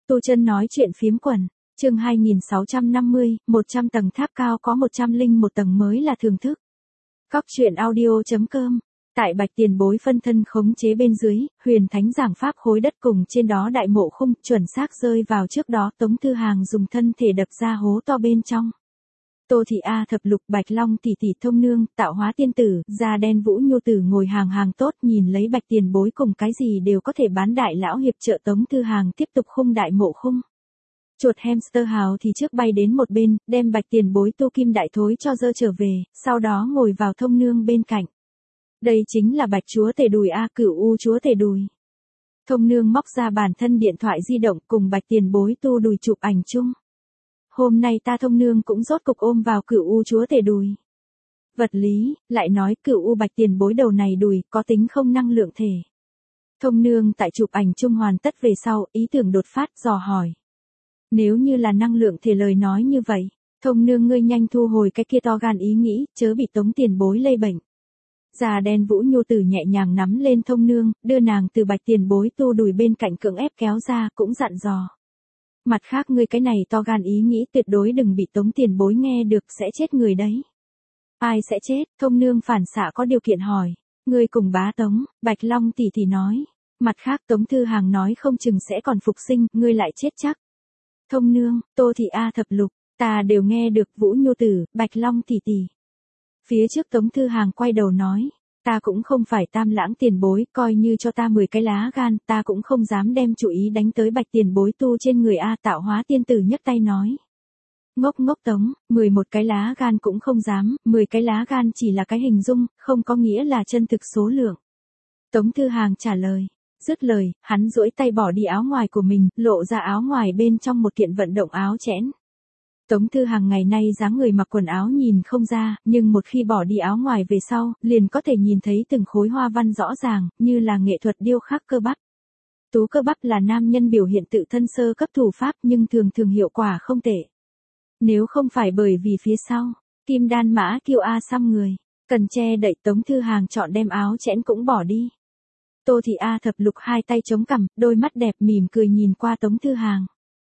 Tu Chân nói chuyện phiếm quần, chương 2650, 100 tầng tháp cao có 101 tầng mới là thưởng thức. Góc truyện audio.com. Tại Bạch Tiền Bối phân thân khống chế bên dưới, huyền thánh giảng pháp khối đất cùng trên đó đại mộ khung chuẩn xác rơi vào trước đó Tống Thư Hàng dùng thân thể đập ra hố to bên trong. Tô Thị A Thập Lục Bạch Long tỷ tỷ Thông Nương, Tạo Hóa Tiên Tử, Da Đen Vũ Nhu Tử ngồi hàng tốt nhìn lấy Bạch Tiền Bối cùng cái gì đều có thể bán đại lão hiệp trợ Tống Thư Hàng tiếp tục khung đại mộ khung. Chuột hamster hào thì trước bay đến một bên, đem Bạch Tiền Bối tu kim đại thối cho dơ trở về, sau đó ngồi vào Thông Nương bên cạnh. Đây chính là Bạch Chúa Tể Đùi A, Cửu U Chúa Tể Đùi. Thông Nương móc ra bản thân điện thoại di động cùng Bạch Tiền Bối tu đùi chụp ảnh chung. Hôm nay ta Thông Nương cũng rốt cục ôm vào Cửu U Chúa Tể Đùi. Vật lý, lại nói Cửu U Bạch Tiền Bối đầu này đùi có tính không năng lượng thể. Thông Nương tại chụp ảnh chung hoàn tất về sau, ý tưởng đột phát dò hỏi. Nếu như là năng lượng thể lời nói như vậy, Thông Nương ngươi nhanh thu hồi cái kia to gan ý nghĩ, chớ bị Tống Tiền Bối lây bệnh. Da Đen Vũ Nhu Tử nhẹ nhàng nắm lên Thông Nương, đưa nàng từ Bạch Tiền Bối tu đùi bên cạnh cưỡng ép kéo ra, cũng dặn dò. Mặt khác ngươi cái này to gan ý nghĩ tuyệt đối đừng bị Tống Tiền Bối nghe được, sẽ chết người đấy. Ai sẽ chết? Thông Nương phản xạ có điều kiện hỏi. Ngươi cùng bá Tống, Bạch Long tỷ tỷ nói. Mặt khác Tống Thư Hàng nói không chừng sẽ còn phục sinh, ngươi lại chết chắc. Thông Nương, Tô Thị A Thập Lục, ta đều nghe được Vũ Nhu Tử, Bạch Long tỷ tỷ. Phía trước Tống Thư Hàng quay đầu nói, ta cũng không phải Tam Lãng Tiền Bối, coi như cho ta 10 cái lá gan, ta cũng không dám đem chủ ý đánh tới Bạch Tiền Bối tu trên người A. Tạo Hóa Tiên Tử nhấc tay nói. Ngốc Tống, 11 cái lá gan cũng không dám, 10 cái lá gan chỉ là cái hình dung, không có nghĩa là chân thực số lượng. Tống Thư Hàng trả lời. Dứt lời, hắn duỗi tay bỏ đi áo ngoài của mình, lộ ra áo ngoài bên trong một kiện vận động áo chẽn. Tống Thư Hàng ngày nay dáng người mặc quần áo nhìn không ra, nhưng một khi bỏ đi áo ngoài về sau, liền có thể nhìn thấy từng khối hoa văn rõ ràng, như là nghệ thuật điêu khắc cơ bắp. Tú cơ bắp là nam nhân biểu hiện tự thân sơ cấp thủ pháp nhưng thường hiệu quả không tệ. Nếu không phải bởi vì phía sau, kim đan mã kiêu A xăm người, cần che đậy Tống Thư Hàng chọn đem áo chẽn cũng bỏ đi. Tô Thị A Thập Lục hai tay chống cằm, đôi mắt đẹp mỉm cười nhìn qua Tống Thư Hàng.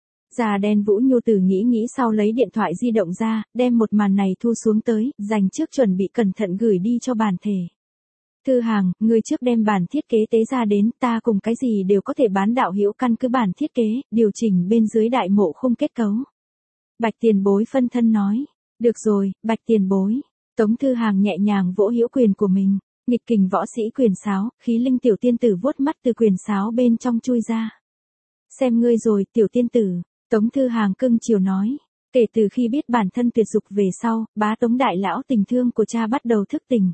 Da Đen Vũ Nhu Tử nghĩ sau lấy điện thoại di động ra, đem một màn này thu xuống tới, dành trước chuẩn bị cẩn thận gửi đi cho bản thể. Thư Hàng, ngươi trước đem bản thiết kế tế ra đến, ta cùng cái gì đều có thể bán đạo hữu căn cứ bản thiết kế, điều chỉnh bên dưới đại mộ khung kết cấu. Bạch Tiền Bối phân thân nói, được rồi, Bạch Tiền Bối. Tống Thư Hàng nhẹ nhàng vỗ hữu quyền của mình, nghịch kình võ sĩ quyền sáo, khí linh tiểu tiên tử vuốt mắt từ quyền sáo bên trong chui ra. Xem ngươi rồi, tiểu tiên tử. Tống Thư Hàng cưng chiều nói, kể từ khi biết bản thân tuyệt dục về sau, bá Tống đại lão tình thương của cha bắt đầu thức tỉnh.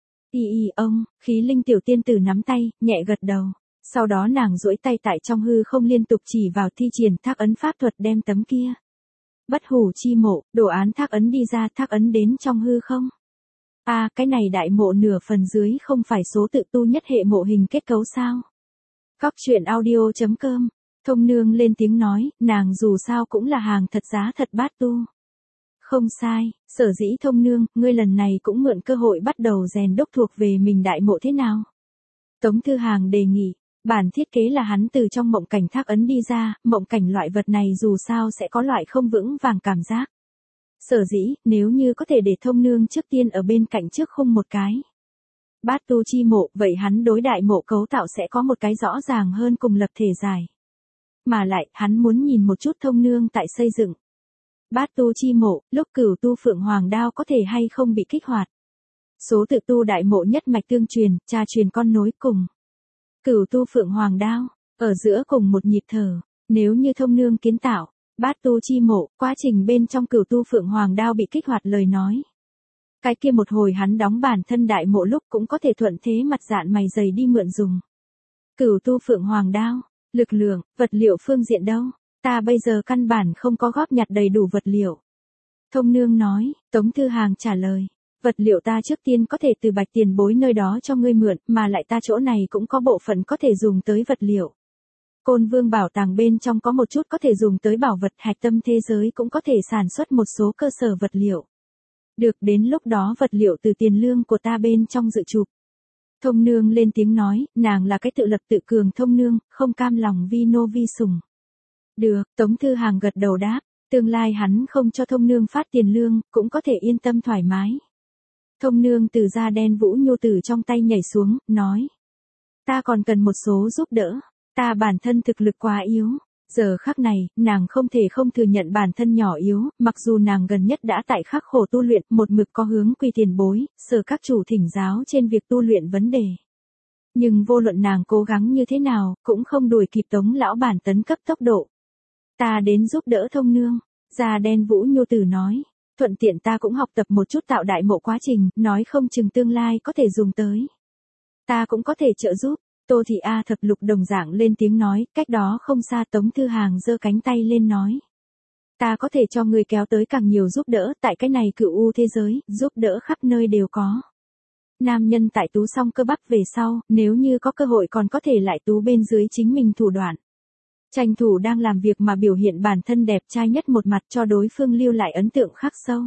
Ông, khí linh tiểu tiên tử nắm tay, nhẹ gật đầu. Sau đó nàng duỗi tay tại trong hư không liên tục chỉ vào thi triển thác ấn pháp thuật đem tấm kia. Bất hủ chi mộ, đồ án thác ấn đi ra, thác ấn đến trong hư không. Cái này đại mộ nửa phần dưới không phải số tự tu nhất hệ mộ hình kết cấu sao? Góc truyện audio.com. Thông Nương lên tiếng nói, nàng dù sao cũng là hàng thật giá thật bát tu. Không sai, sở dĩ Thông Nương, ngươi lần này cũng mượn cơ hội bắt đầu rèn đúc thuộc về mình đại mộ thế nào? Tống Thư Hàng đề nghị, bản thiết kế là hắn từ trong mộng cảnh thác ấn đi ra, mộng cảnh loại vật này dù sao sẽ có loại không vững vàng cảm giác. Sở dĩ, nếu như có thể để Thông Nương trước tiên ở bên cạnh trước khung một cái. Bát tu chi mộ, vậy hắn đối đại mộ cấu tạo sẽ có một cái rõ ràng hơn cùng lập thể dài. Mà lại, hắn muốn nhìn một chút Thông Nương tại xây dựng. Bát tu chi mộ, lúc Cửu tu Phượng Hoàng đao có thể hay không bị kích hoạt. Số tự tu đại mộ nhất mạch tương truyền, cha truyền con nối cùng. Cửu tu Phượng Hoàng đao, ở giữa cùng một nhịp thở, nếu như Thông Nương kiến tạo, bát tu chi mộ, quá trình bên trong Cửu tu Phượng Hoàng đao bị kích hoạt lời nói. Cái kia một hồi hắn đóng bản thân đại mộ lúc cũng có thể thuận thế mặt dạn mày dày đi mượn dùng. Cửu tu Phượng Hoàng đao. Lực lượng, vật liệu phương diện đâu? Ta bây giờ căn bản không có góp nhặt đầy đủ vật liệu. Thông Nương nói, Tống Thư Hàng trả lời. Vật liệu ta trước tiên có thể từ Bạch Tiền Bối nơi đó cho ngươi mượn, mà lại ta chỗ này cũng có bộ phận có thể dùng tới vật liệu. Côn Vương bảo tàng bên trong có một chút có thể dùng tới bảo vật, hạch tâm thế giới cũng có thể sản xuất một số cơ sở vật liệu. Được, đến lúc đó vật liệu từ tiền lương của ta bên trong dự chụp. Thông Nương lên tiếng nói, nàng là cái tự lập tự cường Thông Nương, không cam lòng vi nô vi sủng. Được, Tống Thư Hàng gật đầu đáp, tương lai hắn không cho thông nương phát tiền lương, cũng có thể yên tâm thoải mái. Thông nương từ da đen Vũ Nhu Tử trong tay nhảy xuống, nói. Ta còn cần một số giúp đỡ, ta bản thân thực lực quá yếu. Giờ khắc này, nàng không thể không thừa nhận bản thân nhỏ yếu, mặc dù nàng gần nhất đã tại khắc khổ tu luyện, một mực có hướng quy tiền bối, sở các chủ thỉnh giáo trên việc tu luyện vấn đề. Nhưng vô luận nàng cố gắng như thế nào, cũng không đuổi kịp Tống lão bản tấn cấp tốc độ. Ta đến giúp đỡ thông nương, da đen Vũ Nhu Tử nói, thuận tiện ta cũng học tập một chút tạo đại mộ quá trình, nói không chừng tương lai có thể dùng tới. Ta cũng có thể trợ giúp. Tô Thị A Thập Lục đồng dạng lên tiếng nói, cách đó không xa Tống Thư Hàng giơ cánh tay lên nói. Ta có thể cho người kéo tới càng nhiều giúp đỡ, tại cái này cựu u thế giới, giúp đỡ khắp nơi đều có. Nam nhân tại tú xong cơ bắp về sau, nếu như có cơ hội còn có thể lại tú bên dưới chính mình thủ đoạn. Tranh thủ đang làm việc mà biểu hiện bản thân đẹp trai nhất một mặt cho đối phương lưu lại ấn tượng khắc sâu.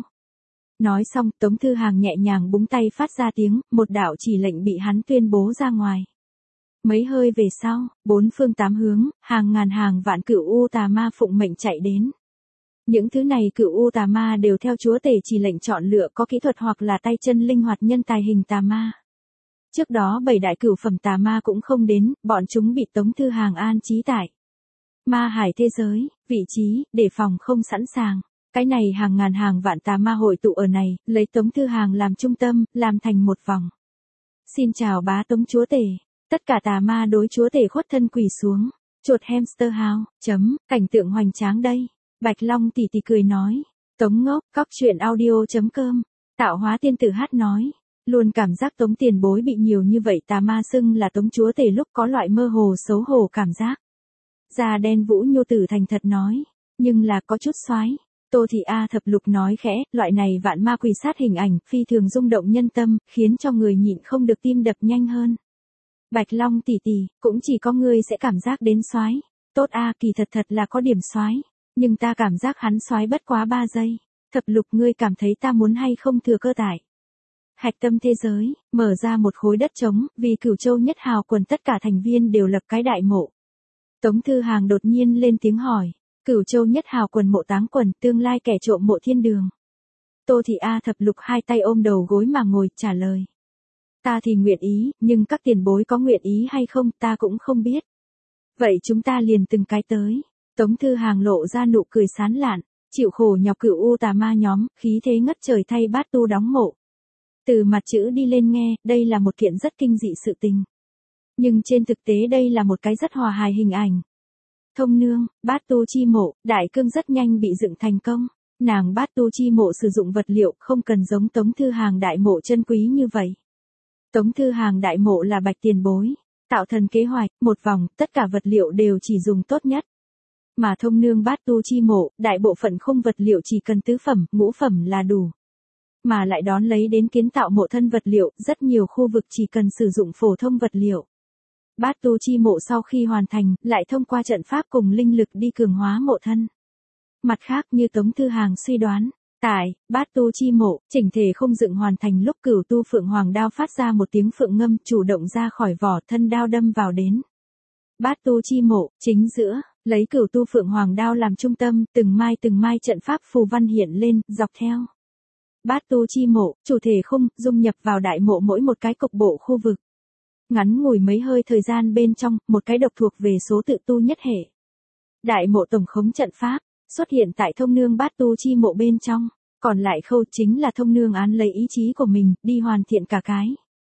Nói xong, Tống Thư Hàng nhẹ nhàng búng tay phát ra tiếng, một đạo chỉ lệnh bị hắn tuyên bố ra ngoài. Mấy hơi về sau, bốn phương tám hướng, hàng ngàn hàng vạn cửu u tà ma phụng mệnh chạy đến. Những thứ này cửu u tà ma đều theo chúa tể chỉ lệnh chọn lựa có kỹ thuật hoặc là tay chân linh hoạt nhân tài hình tà ma. Trước đó 7 đại cửu phẩm tà ma cũng không đến, bọn chúng bị Tống Thư Hàng an trí tại ma hải thế giới, vị trí, để phòng không sẵn sàng. Cái này hàng ngàn hàng vạn tà ma hội tụ ở này, lấy Tống Thư Hàng làm trung tâm, làm thành một vòng. Xin chào bá Tống chúa tể. Tất cả tà ma đối chúa tể khuất thân quỳ xuống. Chuột hamster house, cảnh tượng hoành tráng đây. Bạch Long tỷ tỷ cười nói. Tống ngốc, cóc truyện audio.com. Tạo hóa tiên tử hát nói. Luôn cảm giác Tống tiền bối bị nhiều như vậy tà ma xưng là Tống chúa tể lúc có loại mơ hồ xấu hổ cảm giác. Da đen Vũ Nhu Tử thành thật nói. Nhưng là có chút xoái. Tô Thị A Thập Lục nói khẽ, loại này vạn ma quỳ sát hình ảnh, phi thường rung động nhân tâm, khiến cho người nhịn không được tim đập nhanh hơn. Bạch Long tỷ tỷ, cũng chỉ có ngươi sẽ cảm giác đến xoái. Tốt a, kỳ thật là có điểm xoái, nhưng ta cảm giác hắn xoái bất quá 3 giây. Thập Lục ngươi cảm thấy ta muốn hay không thừa cơ tải. Hạch tâm thế giới, mở ra một khối đất trống, vì Cửu Châu Nhất Hào quần tất cả thành viên đều lập cái đại mộ. Tống Thư Hàng đột nhiên lên tiếng hỏi, Cửu Châu Nhất Hào quần mộ táng quần, tương lai kẻ trộm mộ thiên đường. Tô Thị A Thập Lục hai tay ôm đầu gối mà ngồi trả lời. Ta thì nguyện ý, nhưng các tiền bối có nguyện ý hay không ta cũng không biết. Vậy chúng ta liền từng cái tới. Tống Thư Hàng lộ ra nụ cười sán lạn, chịu khổ nhọc cửu u tà ma nhóm, khí thế ngất trời thay bát tu đóng mộ. Từ mặt chữ đi lên nghe, đây là một kiện rất kinh dị sự tình. Nhưng trên thực tế đây là một cái rất hòa hài hình ảnh. Thông nương, bát tu chi mộ, đại cương rất nhanh bị dựng thành công. Nàng bát tu chi mộ sử dụng vật liệu không cần giống Tống Thư Hàng đại mộ chân quý như vậy. Tống Thư Hàng đại mộ là bạch tiền bối, tạo thần kế hoạch, một vòng, tất cả vật liệu đều chỉ dùng tốt nhất. Mà thông nương bát tu chi mộ, đại bộ phận khung vật liệu chỉ cần tứ phẩm, ngũ phẩm là đủ. Mà lại đón lấy đến kiến tạo mộ thân vật liệu, rất nhiều khu vực chỉ cần sử dụng phổ thông vật liệu. Bát tu chi mộ sau khi hoàn thành, lại thông qua trận pháp cùng linh lực đi cường hóa mộ thân. Mặt khác như Tống Thư Hàng suy đoán, tại bát tu chi mộ, chỉnh thể không dựng hoàn thành lúc Cửu Tu Phượng Hoàng đao phát ra một tiếng phượng ngâm, chủ động ra khỏi vỏ, thân đao đâm vào đến. Bát tu chi mộ, chính giữa, lấy Cửu Tu Phượng Hoàng đao làm trung tâm, từng mai trận pháp phù văn hiện lên, dọc theo. Bát tu chi mộ, chủ thể khung, dung nhập vào đại mộ mỗi một cái cục bộ khu vực. Ngắn ngủi mấy hơi thời gian bên trong, một cái độc thuộc về số tự tu nhất hệ. Đại mộ tổng khống trận pháp, xuất hiện tại thông nương bát tu chi mộ bên trong, còn lại khâu chính là thông nương án lấy ý chí của mình, đi hoàn thiện cả cái.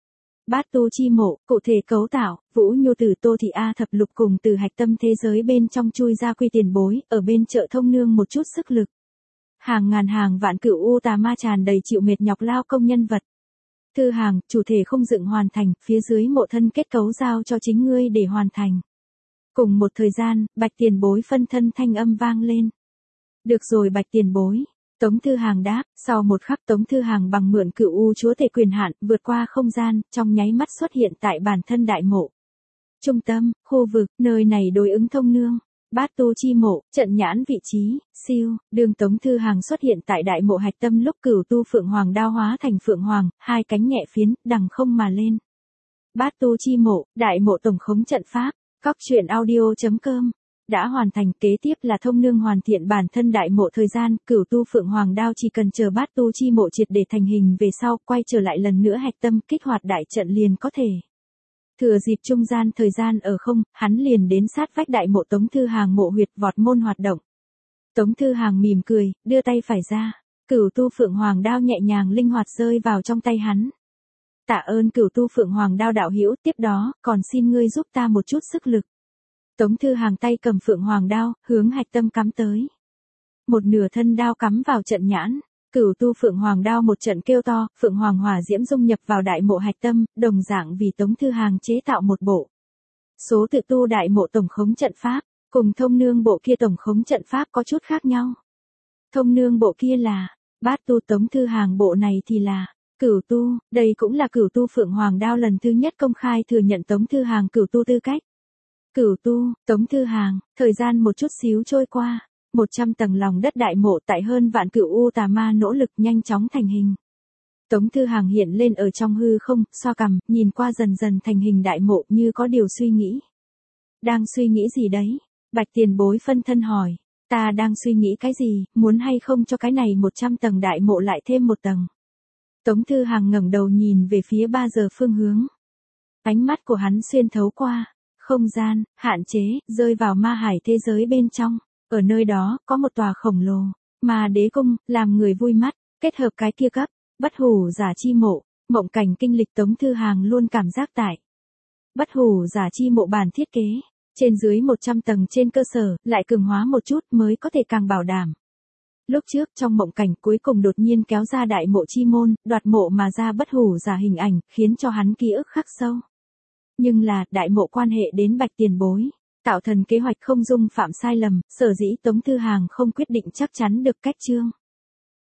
Bát tu chi mộ, cụ thể cấu tạo, Vũ Nhu Tử Tô Thị A Thập Lục cùng từ hạch tâm thế giới bên trong chui ra quy tiền bối, ở bên chợ thông nương một chút sức lực. Hàng ngàn hàng vạn cửu u tà ma tràn đầy chịu mệt nhọc lao công nhân vật. Thư Hàng, chủ thể không dựng hoàn thành, phía dưới mộ thân kết cấu giao cho chính ngươi để hoàn thành. Cùng một thời gian, bạch tiền bối phân thân thanh âm vang lên. Được rồi bạch tiền bối. Tống Thư Hàng đáp, sau một khắc Tống Thư Hàng bằng mượn cửu u chúa tể quyền hạn, vượt qua không gian, trong nháy mắt xuất hiện tại bản thân đại mộ. Trung tâm, khu vực, nơi này đối ứng thông nương. Bát tu chi mộ, trận nhãn vị trí, siêu, đường Tống Thư Hàng xuất hiện tại đại mộ hạch tâm lúc Cửu Tu Phượng Hoàng đao hóa thành Phượng Hoàng, hai cánh nhẹ phiến, đằng không mà lên. Bát tu chi mộ, đại mộ tổng khống trận pháp, cóc truyện audio.com. đã hoàn thành, kế tiếp là thông nương hoàn thiện bản thân đại mộ thời gian, Cửu Tu Phượng Hoàng Đao chỉ cần chờ Bát Tu chi mộ triệt để thành hình về sau, quay trở lại lần nữa hạch tâm, kích hoạt đại trận liền có thể. Thừa dịp trung gian thời gian ở không, hắn liền đến sát vách đại mộ Tống Thư Hàng mộ huyệt vọt môn hoạt động. Tống Thư Hàng mỉm cười, đưa tay phải ra, Cửu Tu Phượng Hoàng Đao nhẹ nhàng linh hoạt rơi vào trong tay hắn. Tạ ơn Cửu Tu Phượng Hoàng Đao đạo hữu, tiếp đó, còn xin ngươi giúp ta một chút sức lực. Tống Thư Hàng tay cầm Phượng Hoàng Đao, hướng hạch tâm cắm tới. Một nửa thân đao cắm vào trận nhãn, Cửu Tu Phượng Hoàng Đao một trận kêu to, Phượng Hoàng hỏa diễm dung nhập vào đại mộ hạch tâm, đồng dạng vì Tống Thư Hàng chế tạo một bộ. Số tự tu đại mộ tổng khống trận pháp, cùng thông nương bộ kia tổng khống trận pháp có chút khác nhau. Thông nương bộ kia là Bát Tu, Tống Thư Hàng bộ này thì là Cửu Tu, đây cũng là Cửu Tu Phượng Hoàng Đao lần thứ nhất công khai thừa nhận Tống Thư Hàng Cửu Tu tư cách. Cửu Tu, Tống Thư Hàng, thời gian một chút xíu trôi qua, 100 tầng lòng đất đại mộ tại hơn vạn cửu u tà ma nỗ lực nhanh chóng thành hình. Tống Thư Hàng hiện lên ở trong hư không, xoa cằm, nhìn qua dần dần thành hình đại mộ như có điều suy nghĩ. Đang suy nghĩ gì đấy? Bạch Tiền Bối phân thân hỏi. Ta đang suy nghĩ cái gì, muốn hay không cho cái này 100 tầng đại mộ lại thêm một tầng. Tống Thư Hàng ngẩng đầu nhìn về phía 3 giờ phương hướng. Ánh mắt của hắn xuyên thấu qua không gian, hạn chế, rơi vào ma hải thế giới bên trong. Ở nơi đó, có một tòa khổng lồ, ma đế cung, làm người vui mắt, kết hợp cái kia cấp, bất hủ giả chi mộ, mộng cảnh kinh lịch Tống Thư Hàng luôn cảm giác tại. Bất hủ giả chi mộ bản thiết kế, trên dưới 100 tầng trên cơ sở, lại cường hóa một chút mới có thể càng bảo đảm. Lúc trước trong mộng cảnh cuối cùng đột nhiên kéo ra đại mộ chi môn, đoạt mộ mà ra bất hủ giả hình ảnh, khiến cho hắn ký ức khắc sâu. Nhưng là, đại mộ quan hệ đến Bạch Tiền Bối. Tạo thần kế hoạch không dung phạm sai lầm, sở dĩ Tống Thư Hàng không quyết định chắc chắn được cách chương.